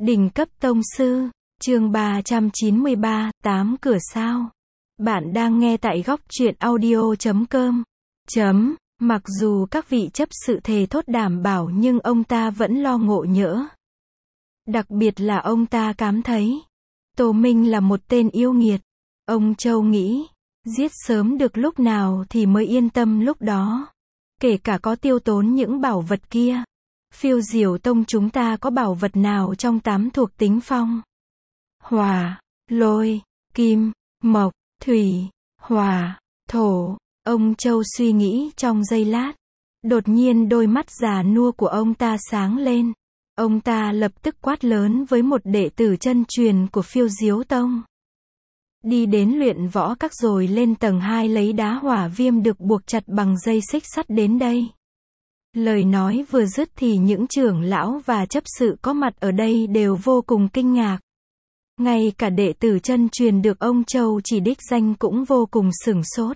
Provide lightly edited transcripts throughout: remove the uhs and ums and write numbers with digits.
Đỉnh cấp tông sư, chương 393, 8 cửa sao. Bạn đang nghe tại góc truyện audio.com. Mặc dù các vị chấp sự thề thốt đảm bảo nhưng ông ta vẫn lo ngộ nhỡ. Đặc biệt là ông ta cảm thấy Tô Minh là một tên yêu nghiệt. Ông Châu nghĩ, giết sớm được lúc nào thì mới yên tâm lúc đó. Kể cả có tiêu tốn những bảo vật kia. Phiêu Diều Tông chúng ta có bảo vật nào trong 8 thuộc tính phong? Hỏa, lôi, kim, mộc, thủy, hỏa, thổ. Ông Châu suy nghĩ trong giây lát. Đột nhiên đôi mắt già nua của ông ta sáng lên. Ông ta lập tức quát lớn với một đệ tử chân truyền của Phiêu Diếu Tông. Đi đến luyện võ các rồi lên tầng 2 lấy đá hỏa viêm được buộc chặt bằng dây xích sắt đến đây. Lời nói vừa dứt thì những trưởng lão và chấp sự có mặt ở đây đều vô cùng kinh ngạc. Ngay cả đệ tử chân truyền được ông Châu chỉ đích danh cũng vô cùng sửng sốt.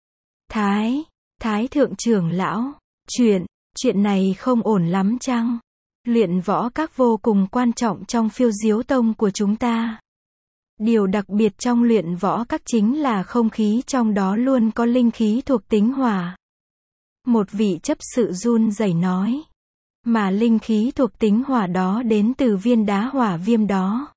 Thái thượng trưởng lão, chuyện này không ổn lắm chăng? Luyện võ các vô cùng quan trọng trong Phiêu Diếu Tông của chúng ta. Điều đặc biệt trong luyện võ các chính là không khí trong đó luôn có linh khí thuộc tính hỏa. Một vị chấp sự run rẩy nói. Mà linh khí thuộc tính hỏa đó đến từ viên đá hỏa viêm đó.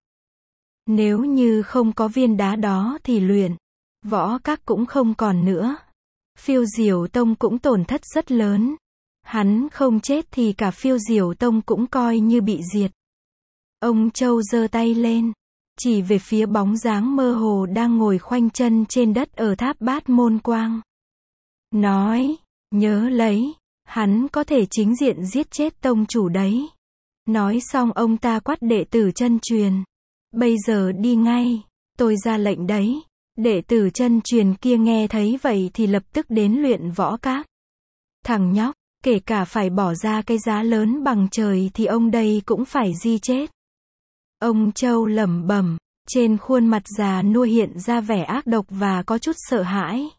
Nếu như không có viên đá đó thì luyện võ các cũng không còn nữa. Phiêu Diều Tông cũng tổn thất rất lớn. Hắn không chết thì cả Phiêu Diều Tông cũng coi như bị diệt. Ông Châu giơ tay lên, chỉ về phía bóng dáng mơ hồ đang ngồi khoanh chân trên đất ở tháp Bát Môn Quang. Nói, nhớ lấy, hắn có thể chính diện giết chết tông chủ đấy. Nói xong ông ta quát đệ tử chân truyền. Bây giờ đi ngay, tôi ra lệnh đấy. Đệ tử chân truyền kia nghe thấy vậy thì lập tức đến luyện võ các. Thằng nhóc, kể cả phải bỏ ra cái giá lớn bằng trời thì ông đây cũng phải di chết. Ông Châu lẩm bẩm, trên khuôn mặt già nua hiện ra vẻ ác độc và có chút sợ hãi.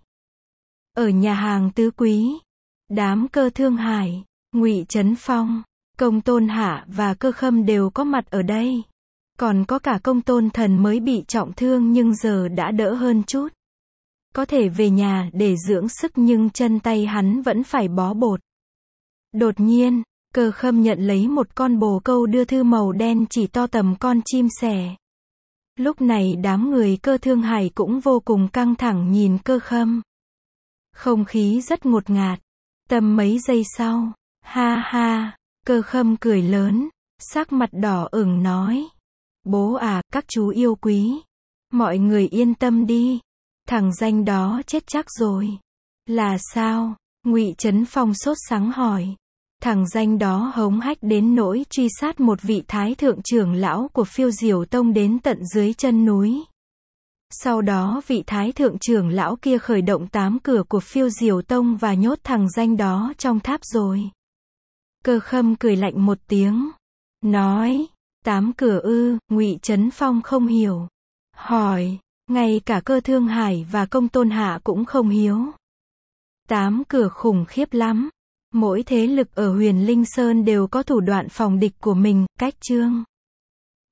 Ở nhà hàng Tứ Quý, đám Cơ Thương Hải, Ngụy Trấn Phong, Công Tôn Hạ và Cơ Khâm đều có mặt ở đây. Còn có cả Công Tôn Thần mới bị trọng thương nhưng giờ đã đỡ hơn chút. Có thể về nhà để dưỡng sức nhưng chân tay hắn vẫn phải bó bột. Đột nhiên, Cơ Khâm nhận lấy một con bồ câu đưa thư màu đen chỉ to tầm con chim sẻ. Lúc này đám người Cơ Thương Hải cũng vô cùng căng thẳng nhìn Cơ Khâm. Không khí rất ngột ngạt. Tầm mấy giây sau, ha ha, Cơ Khâm cười lớn, sắc mặt đỏ ửng nói. Bố à, các chú yêu quý. Mọi người yên tâm đi. Thằng danh đó chết chắc rồi. Là sao? Ngụy Trấn Phong sốt sắng hỏi. Thằng danh đó hống hách đến nỗi truy sát một vị thái thượng trưởng lão của Phiêu Diều Tông đến tận dưới chân núi. Sau đó vị thái thượng trưởng lão kia khởi động 8 cửa của Phiêu Diều Tông và nhốt thằng danh đó trong tháp rồi. Cơ Khâm cười lạnh một tiếng. Nói, 8 cửa ư? Ngụy Trấn Phong không hiểu. Hỏi, ngay cả Cơ Thương Hải và Công Tôn Hạ cũng không hiếu. 8 cửa khủng khiếp lắm. Mỗi thế lực ở Huyền Linh Sơn đều có thủ đoạn phòng địch của mình, cách chương.